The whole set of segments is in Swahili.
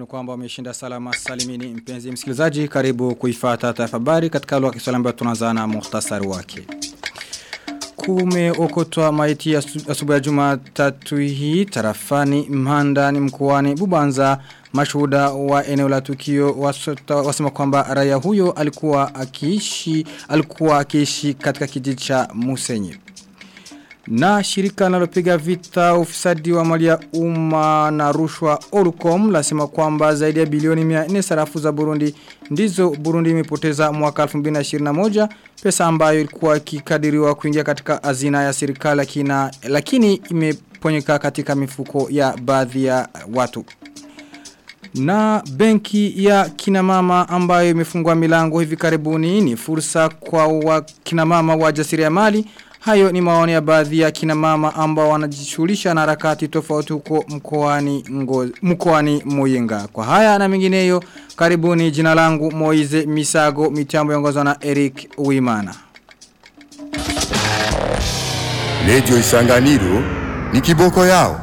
matumaini kwamba umeshinda salama salimini mpenzi msikilizaji, karibu kuifuata taarifa habari katika lugha ya Kiswahili ambayo tunaanza na muhtasari wake. Kumeokotwa maiti asubuhi ya Jumatatu hii tarafani Mhandani mkoani Bubanza. Mashuhuda wa eneo la tukio wasema kwamba raia huyo alikuwa akiishi katika kijiji cha Musenyi. Na shirika linalopiga vita ufisadi wa mali ya umma na rushwa Orucom lasema kwamba zaidi ya bilioni 400 sarafu za Burundi ndizo Burundi imepoteza mwaka 2021, pesa ambayo ilikuwa ikikadiriwa kuingia katika hazina ya serikali lakini imeponyeka katika mifuko ya baadhi ya watu. Na benki ya kinamama ambayo imefungua milango hivi karibuni ni fursa kwa kinamama wajasiriamali. Hayo ni maoni ya baadhi ya kinamama ambao wanajishughulisha na harakati tofauti huko mkoani Muyinga. Kwa haya na mengineyo, karibuni. Jina langu Moize Misago, mitambo yaongozwa na Eric Uimana. Radio Isanganiro ni kiboko yao.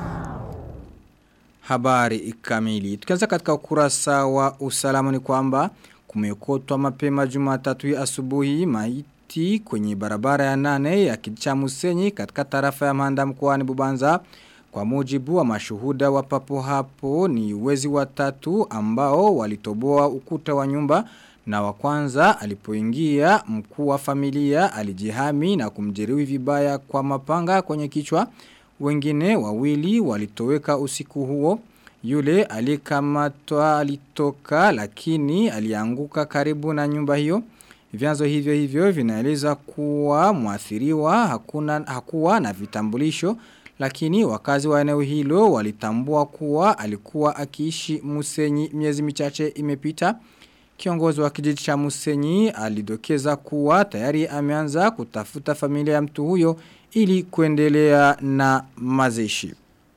Habari kamili. Tukianza katika ukurasa wa usalama ni kwamba kumeokotwa mapema Jumatatu asubuhi maiti kwenye barabara ya 8 ya kijiji Musenyi katika tarafa ya Mhanda mkoani Bubanza. Kwa mujibu wa mashuhuda wa papo hapo, ni wezi watatu ambao walitoboa ukuta wa nyumba, na wa kwanza alipoingia mkuu wa familia alijihami na kumjeruhi vibaya kwa mapanga kwenye kichwa. Wengine wawili walitoweka usiku huo. Yule alikamatwa alitoka lakini alianguka karibu na nyumba hiyo. Vyanzo hivyo vinaeleza kuwa muathiriwa hakuwa na vitambulisho, lakini wakazi wa eneo hilo walitambua kuwa alikuwa akiishi Musenyi miezi michache imepita. Kiongozi wa kijiji cha Musenyi alidokeza kuwa tayari ameanza kutafuta familia ya mtu huyo ili kuendelea na mazishi.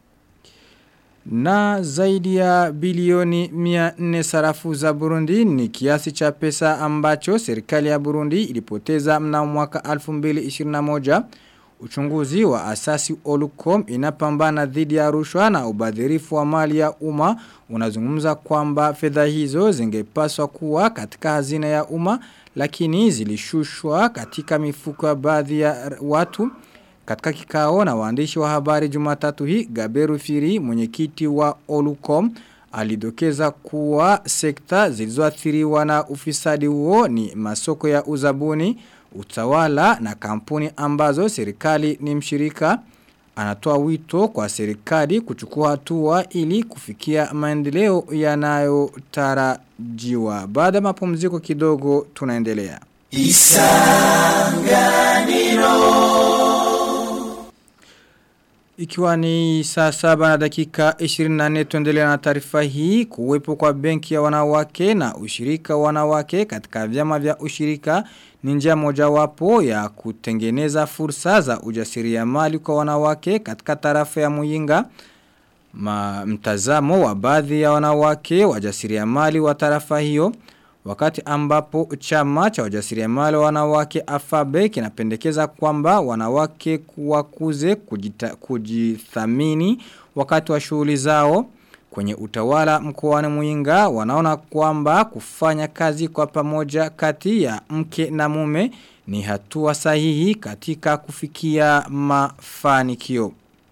Na zaidi ya bilioni 400 sarafu za Burundi ni kiasi cha pesa ambacho serikali ya Burundi ilipoteza mnamo mwaka 2021. Uchunguzi wa asasi Orucom inapambana dhidi ya rushwa na ubadhirifu wa mali ya umma unazungumza kwamba fedha hizo zingepaswa kuwa katika hazina ya umma, lakini zilishushwa katika mifuko ya baadhi ya watu. Katika kikao na waandishi wa habari Jumatatu hii, Gaberu Firi, mwenyekiti wa Orucom, alidokeza kuwa sekta zilizoathiriwa na ufisadi huo ni masoko ya uzabuni, utawala na kampuni ambazo serikali ni mshirika. Anatoa wito kwa serikali kuchukua hatua ili kufikia maendeleo yanayotarajiwa. Baada ya mapumziko kidogo tunaendelea. Isanganiro. Ikiwa ni saa 7 na dakika 24 tuendelea na taarifa hii. Kuwepo kwa benki ya wanawake na ushirika wanawake katika vyama vya ushirika ni njia mojawapo ya kutengeneza fursa za ujasiriamali kwa wanawake katika tarafa ya Muyinga. Mtazamo wa baadhi ya wanawake wajasiriamali wa tarafa hiyo, wakati ambapo chama cha wajasiriamali wanawake Afabe kinapendekeza kwamba wanawake wakuze kujithamini wakati wa shughuli zao kwenye utawala mkoani Muyinga. Wanaona kwamba kufanya kazi kwa pamoja kati ya mke na mume ni hatua sahihi katika kufikia mafanikio.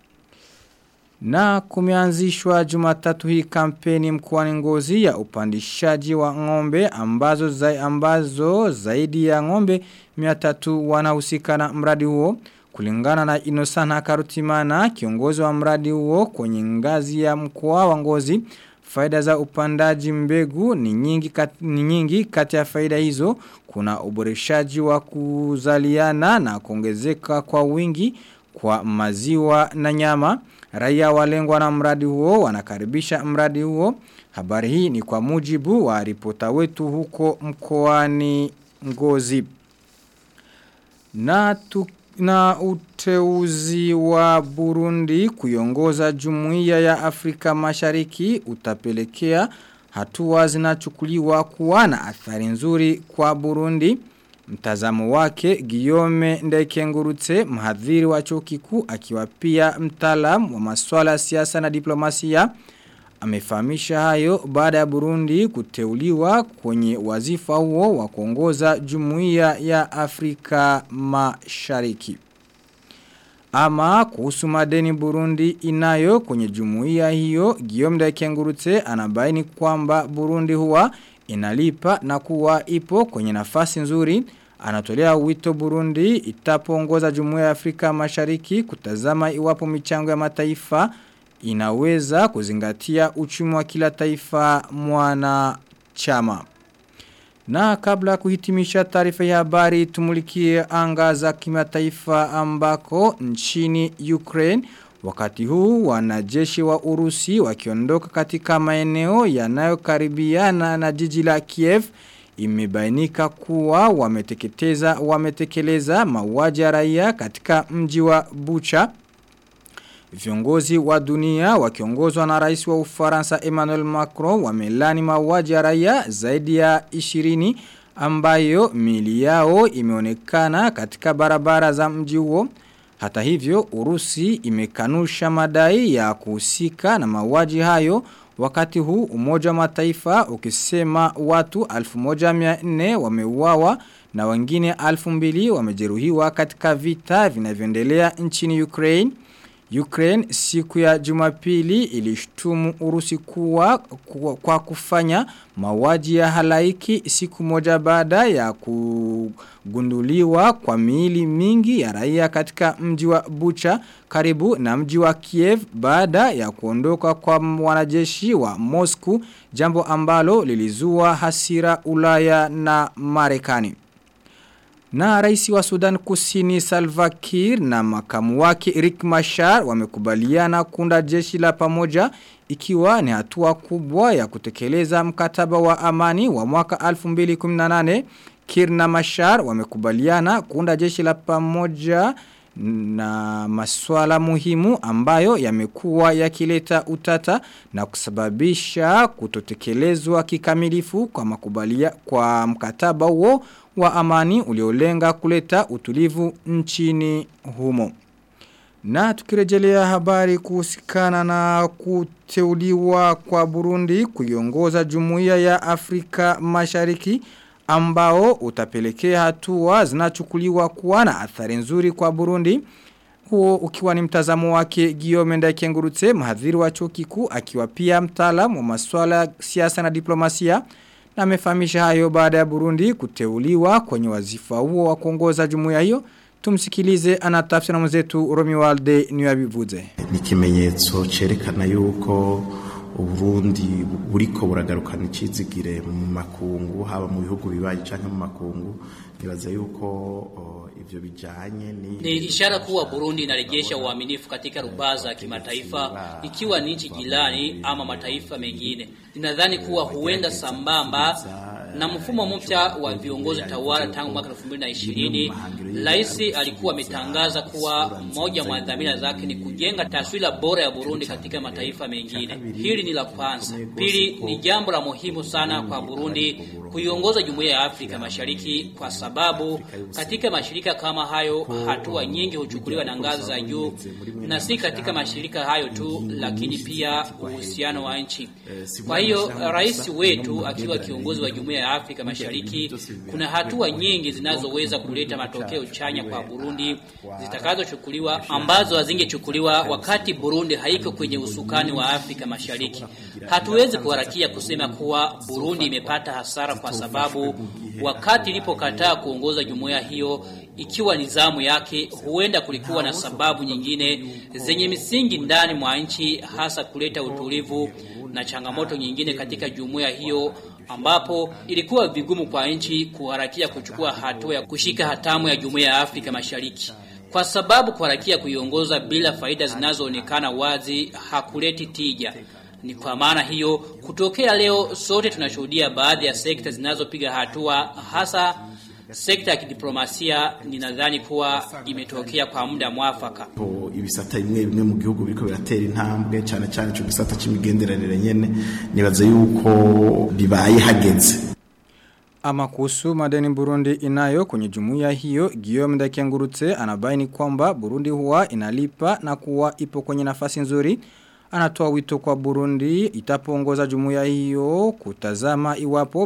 Na kumeanzishwa Jumatatu hii kampeni mkoani Ngozi ya upandishaji wa ng'ombe ambazo zaidi ya ng'ombe 300 wanahusika na mradi huo. Kulingana na Inosana Karutimana, kiongozi wa mradi huo kwenye ngazi ya mkoa wa Ngozi, faida za upandaji mbegu ni nyingi. Kati ya faida hizo kuna uboreshaji wa kuzaliana na kuongezeka kwa wingi kwa maziwa na nyama. Raia walengwa na mradi huo wanakaribisha mradi huo. Habari hii ni kwa mujibu wa ripota wetu huko mkoani Ngozi. Na uteuzi wa Burundi kuiongoza Jumuiya ya Afrika Mashariki utapelekea hatua zinachukuliwa kuwa na athari nzuri kwa Burundi. Mtazamo wake Guillaume Ndekengurutse, mhadhiri wa chuo kikuu akiwa pia mtaalamu wa masuala ya siasa na diplomasia, amefahamisha hayo baada ya Burundi kuteuliwa kwenye wazifa huo wa kuongoza Jumuiya ya Afrika Mashariki. Ama kuhusu madeni Burundi inayo kwenye jumuiya hiyo, Guillaume Ndayikengurutse anabaini kwamba Burundi huwa inalipa na kuwa ipo kwenye nafasi nzuri. Anatolea wito Burundi itapoongoza Jumuiya ya Afrika Mashariki kutazama iwapo michango ya mataifa inaweza kuzingatia uchumi wa kila taifa mwanachama. Na kabla kuhitimisha taarifa ya habari tumulikie anga za kimataifa ambako nchini Ukraine wakati huu wanajeshi wa Urusi wakiondoka katika maeneo yanayokaribiana na jiji la Kiev. Imebainika kuwa wametekeleza mauaji ya raia katika mji wa Bucha. Viongozi wa dunia wakiongozwa na rais wa Ufaransa Emmanuel Macron wamelani mauaji ya raia zaidi ya 20 ambayo miili yao imeonekana katika barabara za mji huo. Hata hivyo Urusi imekanusha madai ya kuhusika na mauaji hayo, wakati huu Umoja wa Mataifa ukisema watu 1400 wameuawa na wengine 2000 wamejeruhiwa katika vita vinavyoendelea nchini Ukraine. Ukraine siku ya Jumapili ilishtumu Urusi kwa kufanya mauaji ya halaiki siku moja baada ya kugunduliwa kwa miili mingi ya raia katika mji wa Bucha karibu na mji wa Kiev baada ya kuondoka kwa wanajeshi wa Moscow, jambo ambalo lilizua hasira Ulaya na Marekani. Na rais wa Sudan Kusini Salva Kiir na makamu wake Riek Machar wamekubaliana kuunda jeshi la pamoja, ikiwa ni hatua kubwa ya kutekeleza mkataba wa amani wa mwaka 2018. Kiir na Machar wamekubaliana kuunda jeshi la pamoja na masuala muhimu ambayo yamekuwa yakileta utata na kusababisha kutotekelezwa kikamilifu kwa mkataba huo wa amani uliolenga kuleta utulivu nchini humo. Na tukirejelea habari kuhusikana na kuteuliwa kwa Burundi kuiongoza Jumuiya ya Afrika Mashariki ambao utapelekea hatua zinachukuliwa kuwa na athari nzuri kwa Burundi. Huo ukiwa ni mtazamo wake Guillaume Ndayikengurutse, mhadhiri wa chuo kikuu akiwa pia mtaalamu wa masuala ya siasa na diplomasia, na amefahamisha hayo baada ya Burundi kuteuliwa kwenye wazifa huo wa kuongoza jumuiya hiyo. Tumsikilize anatafsiri na mwenzetu Romualde Niyabivuze. Ni kimenyetso cerekana yuko Uburundi buriko buragarukana icizigire mu makungu, haba mu bihugu bibaye canke mu makungu. Nibaza yuko ivyo bijanye ni ishara kuwa Burundi inarejesha uaminifu katika rubaa za kimataifa, ikiwa ni nchi jirani ama mataifa mengine. Ninadhani kuwa huenda sambamba na mfumo mpya wa viongozi tawala tangu mwaka 2020. Rais alikuwa ametangaza kuwa moja mwa dhamira zake ni kujenga taswira bora ya Burundi katika mataifa mengine. Hili ni la kwanza. Pili, ni jambo la muhimu sana kwa Burundi kuiongoza Jumuiya ya Afrika Mashariki, kwa sababu katika mashirika kama hayo hatua nyingi huchukuliwa na ngazi za juu, na si katika mashirika hayo tu lakini pia uhusiano wa nchi. Kwa hiyo rais wetu akiwa kiongozi wa Jumuiya ya Afrika Mashariki, kuna hatua nyingi zinazoweza kuleta matokeo chanya kwa Burundi zitakazochukuliwa ambazo hazingechukuliwa wakati Burundi haiko kwenye usukani wa Afrika Mashariki. Hatuwezi kuharakia kusema kuwa Burundi imepata hasara, kwa sababu wakati ilipokataa kuongoza jumuiya hiyo ikiwa nizamu yake, huenda kulikuwa na sababu nyingine zenye misingi ndani mwa nchi, hasa kuleta utulivu na changamoto nyingine katika jumuiya hiyo, ambapo ilikuwa vigumu kwa nchi kuharakia kuchukua hatua ya kushika hatamu ya Jumuiya ya Afrika Mashariki, kwa sababu kuharakia kuiongoza bila faida zinazoonekana wazi hakuleti tija. Ni kwa maana hiyo kutokea leo sote tunashuhudia baadhi ya sekta zinazopiga hatua, hasa sekta ya kidiplomasia. Ninadhani kuwa imetokea kwa muda mwafaka. Ibisata bimwe mu gihugu biriko biratera intambwe, cyane cyane cyo gisata cy'imigenderanire nyene, nibaza yuko bibaye hageze. Ama kuhusu madeni Burundi inayo kwenye jumuiya hiyo, Guillaume Ndayikengurutse anabaini kwamba Burundi huwa inalipa na kuwa ipo kwenye nafasi nzuri. anatoa wito kwa Burundi itapoongoza jumuiya hiyo kutazama iwapo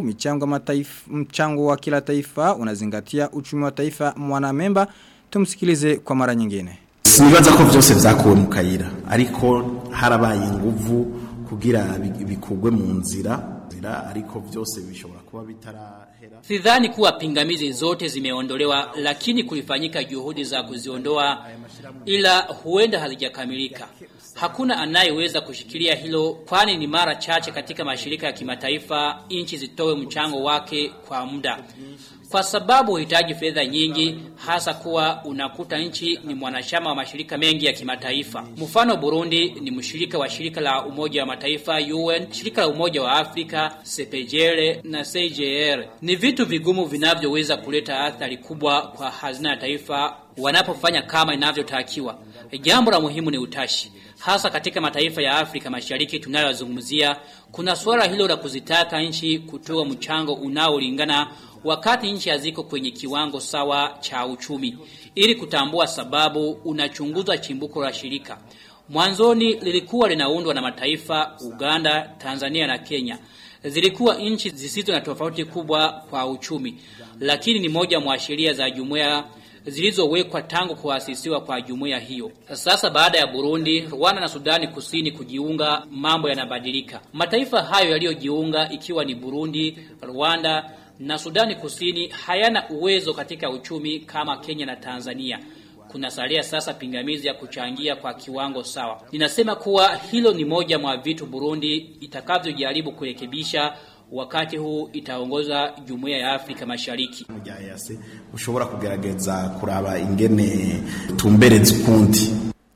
mchango wa kila taifa unazingatia uchumi wa taifa mwanamemba. Tumsikilize kwa mara nyingine. Sinibaza ko byose vyakuwe mu kayira ariko harabaye inguvu kugira bikugwe mu nzira ariko byose bishobora kuba bitarahera. Sidhani kuwa pingamizi zote zimeondolewa, lakini kulifanyika juhudi za kuziondoa, ila huenda hazijakamilika. Hakuna anayeweza kushikilia hilo, kwani ni mara chache katika mashirika ya kimataifa nchi zitoe mchango wake kwa muda. Kwa sababu huhitaji fedha nyingi, hasa kuwa unakuta nchi ni mwanachama wa mashirika mengi ya kimataifa. Mfano Burundi ni mshirika wa shirika la Umoja wa Mataifa UN, shirika la Umoja wa Afrika, CPGL na CJR. Ni vitu vigumu vinavyoweza kuleta athari kubwa kwa hazina ya taifa wanapofanya kama inavyotakiwa. Jambo la muhimu ni utashi. Hasa katika mataifa ya Afrika Mashariki tunayozungumzia, kuna suala hilo la kuzitaka nchi kutoa mchango unaolingana wakati nchi haziko kwenye kiwango sawa cha uchumi. Ili kutambua sababu, unachunguza chimbuko la shirika. Mwanzoni lilikuwa linaundwa na mataifa Uganda, Tanzania na Kenya. Zilikuwa nchi zisizo na tofauti kubwa kwa uchumi, lakini ni moja mwa sheria za jumuiya zilizowekwa tangu kuasisiwa kwa jumuiya hiyo. Sasa baada ya Burundi, Rwanda na Sudani Kusini kujiunga, mambo yanabadilika. Mataifa hayo yaliyojiunga ikiwa ni Burundi, Rwanda na Sudani Kusini hayana uwezo katika uchumi kama Kenya na Tanzania. Kuna salia sasa pingamizi ya kuchangia kwa kiwango sawa. Ninasema kuwa hilo ni moja mwa vitu Burundi itakavyojaribu kurekebisha wakati huu itaongoza jumuiya ya Afrika Mashariki. Mujayase ushobora kugerageza kuraba ingene tumbereze ukundi.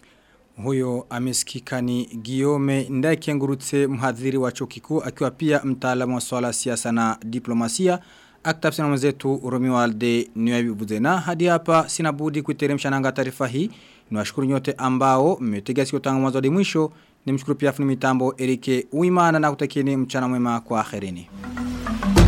Huyo amesikika ni Guillaume Ndakengurutse, mhadhiri wa chuo kikuu akiwa pia mtaalamu wa swala siasa na diplomasia. Akitafsiri na mwenzetu Romualde Niwebuzena. Hadi hapa sina budi kuiteremsha nanga taarifa hii. Niwashukuru nyote ambao mmetega sikio tangu mwanzo hadi mwisho. Nimshukuru pia fundi mitambo Erike Uimana na kutakieni mchana mwema kwa akhirini.